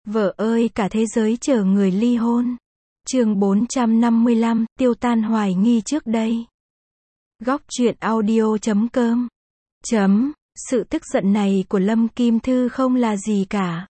Vợ ơi cả thế giới chờ người ly hôn. Chương 455, tiêu tan hoài nghi trước đây. Góc truyện audio.com. Sự tức giận này của Lâm Kim Thư không là gì cả.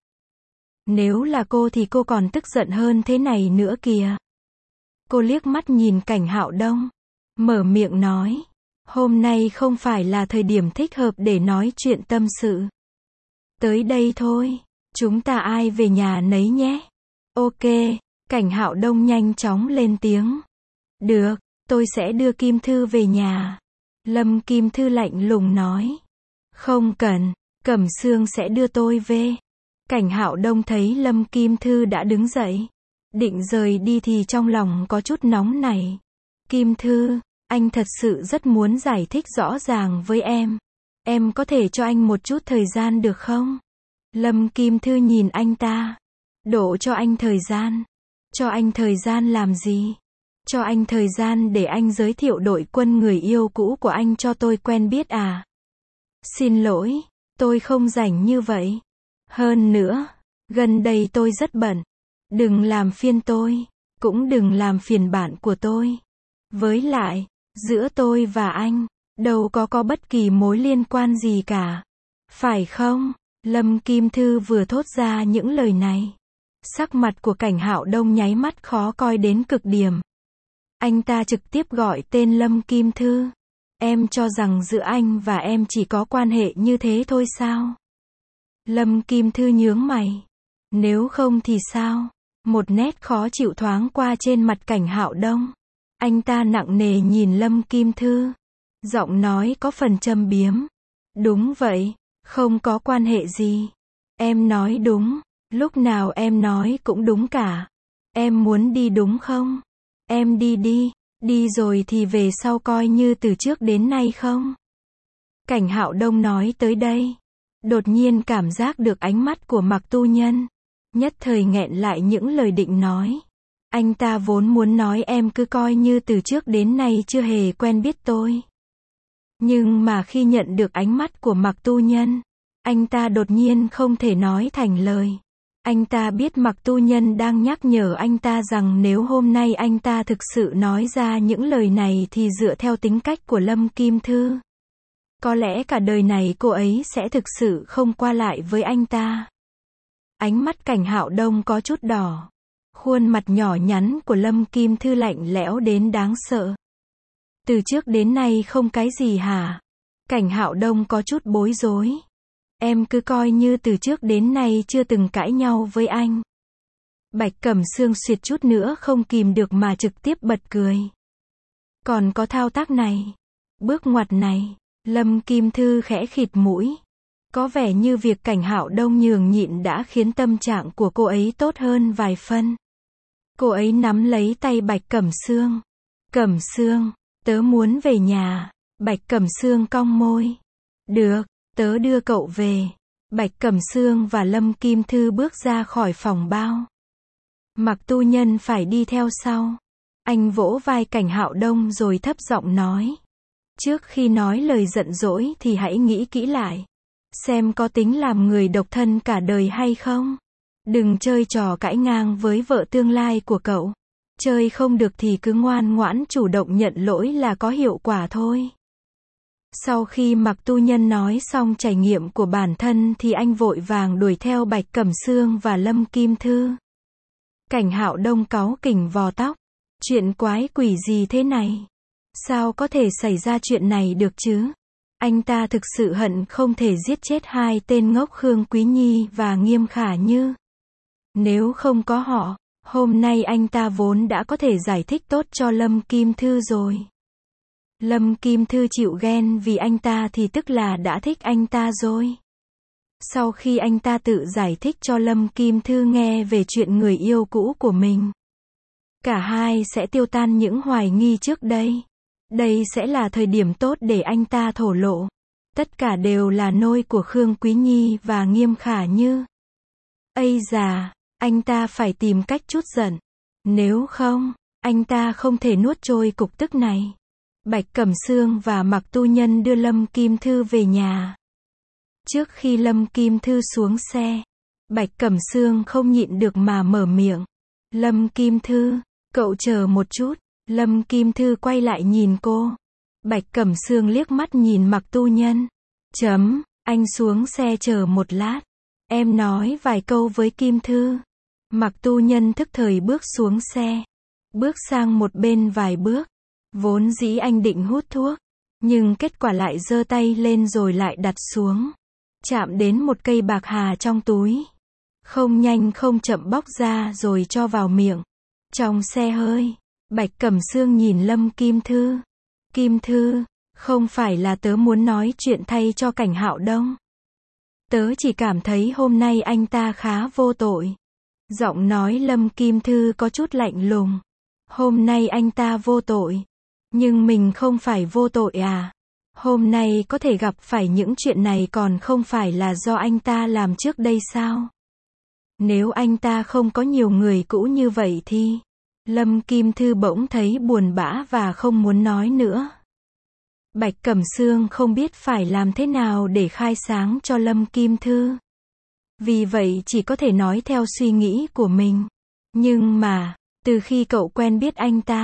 Nếu là cô thì cô còn tức giận hơn thế này nữa kìa. Cô liếc mắt nhìn Cảnh Hạo Đông, mở miệng nói, hôm nay không phải là thời điểm thích hợp để nói chuyện tâm sự. Tới đây thôi, chúng ta ai về nhà nấy nhé. Ok, Cảnh Hạo Đông nhanh chóng lên tiếng. Được, tôi sẽ đưa Kim Thư về nhà. Lâm Kim Thư lạnh lùng nói. Không cần, Cẩm Sương sẽ đưa tôi về. Cảnh Hạo Đông thấy Lâm Kim Thư đã đứng dậy, định rời đi thì trong lòng có chút nóng nảy. Kim Thư, anh thật sự rất muốn giải thích rõ ràng với em. Em có thể cho anh một chút thời gian được không? Lâm Kim Thư nhìn anh ta. Đổ cho anh thời gian. Cho anh thời gian làm gì? Cho anh thời gian để anh giới thiệu đội quân người yêu cũ của anh cho tôi quen biết à? Xin lỗi, tôi không rảnh như vậy. Hơn nữa, gần đây tôi rất bận. Đừng làm phiền tôi, cũng đừng làm phiền bạn của tôi. Với lại, giữa tôi và anh, đâu có bất kỳ mối liên quan gì cả. Phải không? Lâm Kim Thư vừa thốt ra những lời này. Sắc mặt của Cảnh Hạo Đông nháy mắt khó coi đến cực điểm. Anh ta trực tiếp gọi tên Lâm Kim Thư. Em cho rằng giữa anh và em chỉ có quan hệ như thế thôi sao? Lâm Kim Thư nhướng mày. Nếu không thì sao? Một nét khó chịu thoáng qua trên mặt Cảnh Hạo Đông. Anh ta nặng nề nhìn Lâm Kim Thư. Giọng nói có phần châm biếm. Đúng vậy, không có quan hệ gì. Em nói đúng, lúc nào em nói cũng đúng cả. Em muốn đi đúng không? Em đi đi, đi rồi thì về sau coi như từ trước đến nay không? Cảnh Hạo Đông nói tới đây, đột nhiên cảm giác được ánh mắt của Mạc Tu Nhân, nhất thời nghẹn lại những lời định nói. Anh ta vốn muốn nói em cứ coi như từ trước đến nay chưa hề quen biết tôi. Nhưng mà khi nhận được ánh mắt của Mạc Tu Nhân, anh ta đột nhiên không thể nói thành lời. Anh ta biết Mạc Tu Nhân đang nhắc nhở anh ta rằng nếu hôm nay anh ta thực sự nói ra những lời này thì dựa theo tính cách của Lâm Kim Thư, có lẽ cả đời này cô ấy sẽ thực sự không qua lại với anh ta. Ánh mắt Cảnh Hạo Đông có chút đỏ. Khuôn mặt nhỏ nhắn của Lâm Kim Thư lạnh lẽo đến đáng sợ. Từ trước đến nay không cái gì hả? Cảnh Hạo Đông có chút bối rối. Em cứ coi như từ trước đến nay chưa từng cãi nhau với anh. Bạch Cẩm Sương suýt chút nữa không kìm được mà trực tiếp bật cười. Còn có thao tác này, bước ngoặt này. Lâm Kim Thư khẽ khịt mũi. Có vẻ như việc Cảnh Hạo Đông nhường nhịn đã khiến tâm trạng của cô ấy tốt hơn vài phân. Cô ấy nắm lấy tay Bạch Cẩm Sương. Cẩm Sương, tớ muốn về nhà. Bạch Cẩm Sương cong môi. Được, tớ đưa cậu về. Bạch Cẩm Sương và Lâm Kim Thư bước ra khỏi phòng bao. Mạc Tu Nhân phải đi theo sau. Anh vỗ vai Cảnh Hạo Đông rồi thấp giọng nói. Trước khi nói lời giận dỗi thì hãy nghĩ kỹ lại. Xem có tính làm người độc thân cả đời hay không. Đừng chơi trò cãi ngang với vợ tương lai của cậu. Chơi không được thì cứ ngoan ngoãn chủ động nhận lỗi là có hiệu quả thôi. Sau khi Mạc Tu Nhân nói xong trải nghiệm của bản thân thì anh vội vàng đuổi theo Bạch Cẩm Sương và Lâm Kim Thư. Cảnh Hạo Đông cáu kỉnh vò tóc. Chuyện quái quỷ gì thế này? Sao có thể xảy ra chuyện này được chứ? Anh ta thực sự hận không thể giết chết hai tên ngốc Khương Quý Nhi và Nghiêm Khả Như. Nếu không có họ, hôm nay anh ta vốn đã có thể giải thích tốt cho Lâm Kim Thư rồi. Lâm Kim Thư chịu ghen vì anh ta thì tức là đã thích anh ta rồi. Sau khi anh ta tự giải thích cho Lâm Kim Thư nghe về chuyện người yêu cũ của mình, cả hai sẽ tiêu tan những hoài nghi trước đây. Đây sẽ là thời điểm tốt để anh ta thổ lộ. Tất cả đều là nôi của Khương Quý Nhi và Nghiêm Khả Như. Ây già, anh ta phải tìm cách trút giận. Nếu không, anh ta không thể nuốt trôi cục tức này. Bạch Cẩm Sương và Mạc Tu Nhân đưa Lâm Kim Thư về nhà. Trước khi Lâm Kim Thư xuống xe, Bạch Cẩm Sương không nhịn được mà mở miệng. Lâm Kim Thư, cậu chờ một chút. Lâm Kim Thư quay lại nhìn cô. Bạch Cẩm Sương liếc mắt nhìn Mạc Tu Nhân. Anh xuống xe chờ một lát. Em nói vài câu với Kim Thư. Mạc Tu Nhân thức thời bước xuống xe. Bước sang một bên vài bước. Vốn dĩ anh định hút thuốc. Nhưng kết quả lại giơ tay lên rồi lại đặt xuống. Chạm đến một cây bạc hà trong túi. Không nhanh không chậm bóc ra rồi cho vào miệng. Trong xe hơi, Bạch Cẩm Sương nhìn Lâm Kim Thư. Kim Thư, không phải là tớ muốn nói chuyện thay cho Cảnh Hạo Đông. Tớ chỉ cảm thấy hôm nay anh ta khá vô tội. Giọng nói Lâm Kim Thư có chút lạnh lùng. Hôm nay anh ta vô tội. Nhưng mình không phải vô tội à? Hôm nay có thể gặp phải những chuyện này còn không phải là do anh ta làm trước đây sao? Nếu anh ta không có nhiều người cũ như vậy thì... Lâm Kim Thư bỗng thấy buồn bã và không muốn nói nữa. Bạch Cẩm Sương không biết phải làm thế nào để khai sáng cho Lâm Kim Thư. Vì vậy chỉ có thể nói theo suy nghĩ của mình. Nhưng mà, từ khi cậu quen biết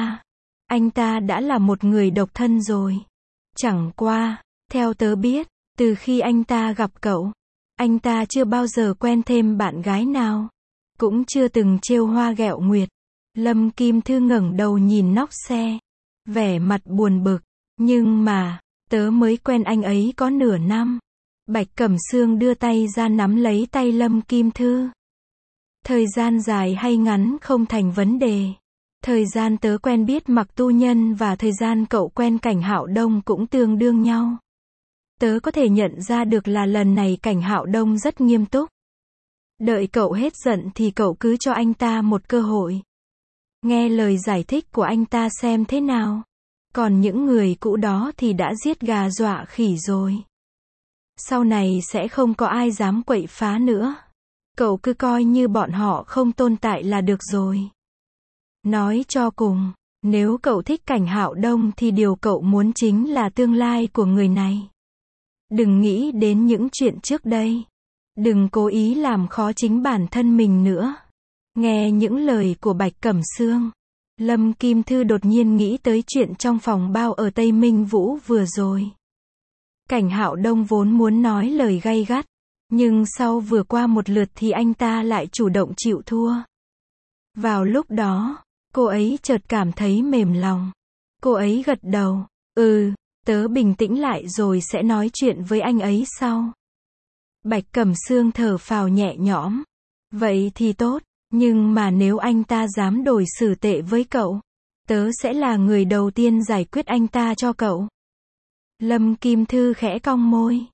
anh ta đã là một người độc thân rồi. Chẳng qua, theo tớ biết, từ khi anh ta gặp cậu, anh ta chưa bao giờ quen thêm bạn gái nào. Cũng chưa từng trêu hoa ghẹo nguyệt. Lâm Kim Thư ngẩng đầu nhìn nóc xe. Vẻ mặt buồn bực. Nhưng mà, tớ mới quen anh ấy có nửa năm. Bạch Cẩm Sương đưa tay ra nắm lấy tay Lâm Kim Thư. Thời gian dài hay ngắn không thành vấn đề. Thời gian tớ quen biết Mạc Tu Nhân và thời gian cậu quen Cảnh Hạo Đông cũng tương đương nhau. Tớ có thể nhận ra được là lần này Cảnh Hạo Đông rất nghiêm túc. Đợi cậu hết giận thì cậu cứ cho anh ta một cơ hội. Nghe lời giải thích của anh ta xem thế nào. Còn những người cũ đó thì đã giết gà dọa khỉ rồi. Sau này sẽ không có ai dám quậy phá nữa. Cậu cứ coi như bọn họ không tồn tại là được rồi. Nói cho cùng, nếu cậu thích Cảnh Hạo Đông thì điều cậu muốn chính là tương lai của người này. Đừng nghĩ đến những chuyện trước đây. Đừng cố ý làm khó chính bản thân mình nữa. Nghe những lời của Bạch Cẩm Sương, Lâm Kim Thư đột nhiên nghĩ tới chuyện trong phòng bao ở Tây Minh Vũ vừa rồi. Cảnh Hạo Đông vốn muốn nói lời gay gắt, nhưng sau vừa qua một lượt thì anh ta lại chủ động chịu thua. Vào lúc đó, cô ấy chợt cảm thấy mềm lòng. Cô ấy gật đầu, tớ bình tĩnh lại rồi sẽ nói chuyện với anh ấy sau. Bạch Cẩm Sương thở phào nhẹ nhõm. Vậy thì tốt, nhưng mà nếu anh ta dám đối xử tệ với cậu, tớ sẽ là người đầu tiên giải quyết anh ta cho cậu. Lâm Kim Thư khẽ cong môi.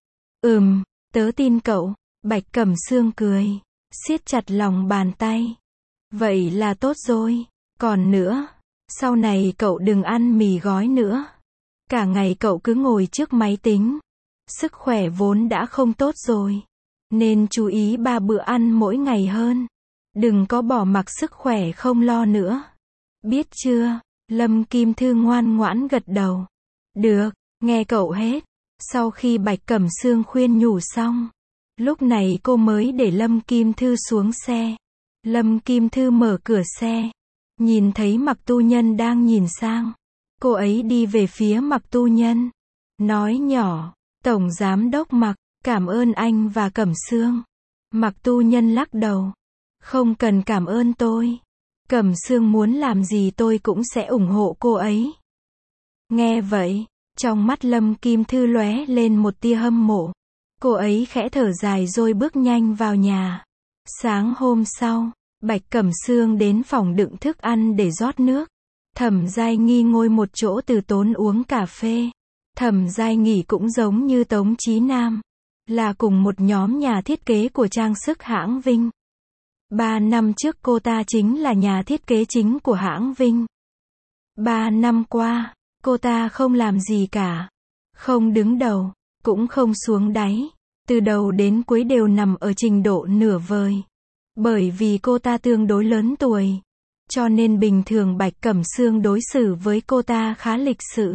Tớ tin cậu. Bạch Cẩm Sương cười, siết chặt lòng bàn tay. Vậy là tốt rồi. Còn nữa, sau này cậu đừng ăn mì gói nữa. Cả ngày cậu cứ ngồi trước máy tính. Sức khỏe vốn đã không tốt rồi. Nên chú ý 3 bữa ăn mỗi ngày hơn. Đừng có bỏ mặc sức khỏe không lo nữa. Biết chưa? Lâm Kim Thư ngoan ngoãn gật đầu. Được, nghe cậu hết. Sau khi Bạch Cẩm Sương khuyên nhủ xong, lúc này cô mới để Lâm Kim Thư xuống xe. Lâm Kim Thư mở cửa xe. Nhìn thấy Mạc Tu Nhân đang nhìn sang. Cô ấy đi về phía Mạc Tu Nhân. Nói nhỏ, Tổng Giám Đốc Mạc, cảm ơn anh và Cẩm Sương. Mạc Tu Nhân lắc đầu. Không cần cảm ơn tôi. Cẩm Sương muốn làm gì tôi cũng sẽ ủng hộ cô ấy. Nghe vậy, trong mắt Lâm Kim Thư lóe lên một tia hâm mộ. Cô ấy khẽ thở dài rồi bước nhanh vào nhà. Sáng hôm sau, Bạch Cẩm Sương đến phòng đựng thức ăn để rót nước. Thẩm Giai Nghi ngồi một chỗ từ tốn uống cà phê. Thẩm Giai Nghi cũng giống như Tống Chí Nam, là cùng một nhóm nhà thiết kế của trang sức hãng Vinh. 3 năm trước cô ta chính là nhà thiết kế chính của hãng Vinh. 3 năm qua, cô ta không làm gì cả. Không đứng đầu, cũng không xuống đáy. Từ đầu đến cuối đều nằm ở trình độ nửa vời. Bởi vì cô ta tương đối lớn tuổi, cho nên bình thường Bạch Cẩm Sương đối xử với cô ta khá lịch sự.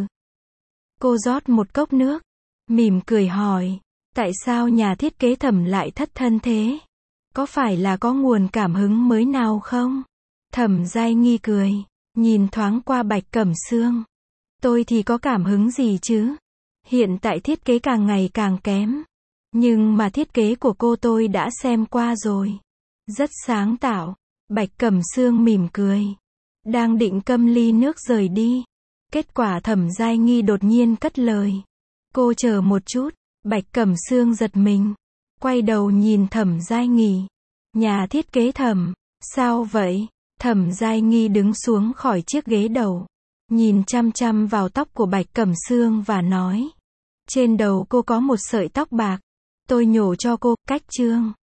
Cô rót một cốc nước, mỉm cười hỏi, tại sao nhà thiết kế Thẩm lại thất thân thế? Có phải là có nguồn cảm hứng mới nào không? Thẩm Giai Nghi cười, nhìn thoáng qua Bạch Cẩm Sương. Tôi thì có cảm hứng gì chứ? Hiện tại thiết kế càng ngày càng kém. Nhưng mà thiết kế của cô tôi đã xem qua rồi. Rất sáng tạo. Bạch Cẩm Sương mỉm cười. Đang định câm ly nước rời đi. Kết quả Thẩm Giai Nghi đột nhiên cất lời. Cô chờ một chút. Bạch Cẩm Sương giật mình. Quay đầu nhìn Thẩm Giai Nghi. Nhà thiết kế Thẩm, sao vậy? Thẩm Giai Nghi đứng xuống khỏi chiếc ghế đầu. Nhìn chăm chăm vào tóc của Bạch Cẩm Sương và nói. Trên đầu cô có một sợi tóc bạc. Tôi nhổ cho cô, cách trương.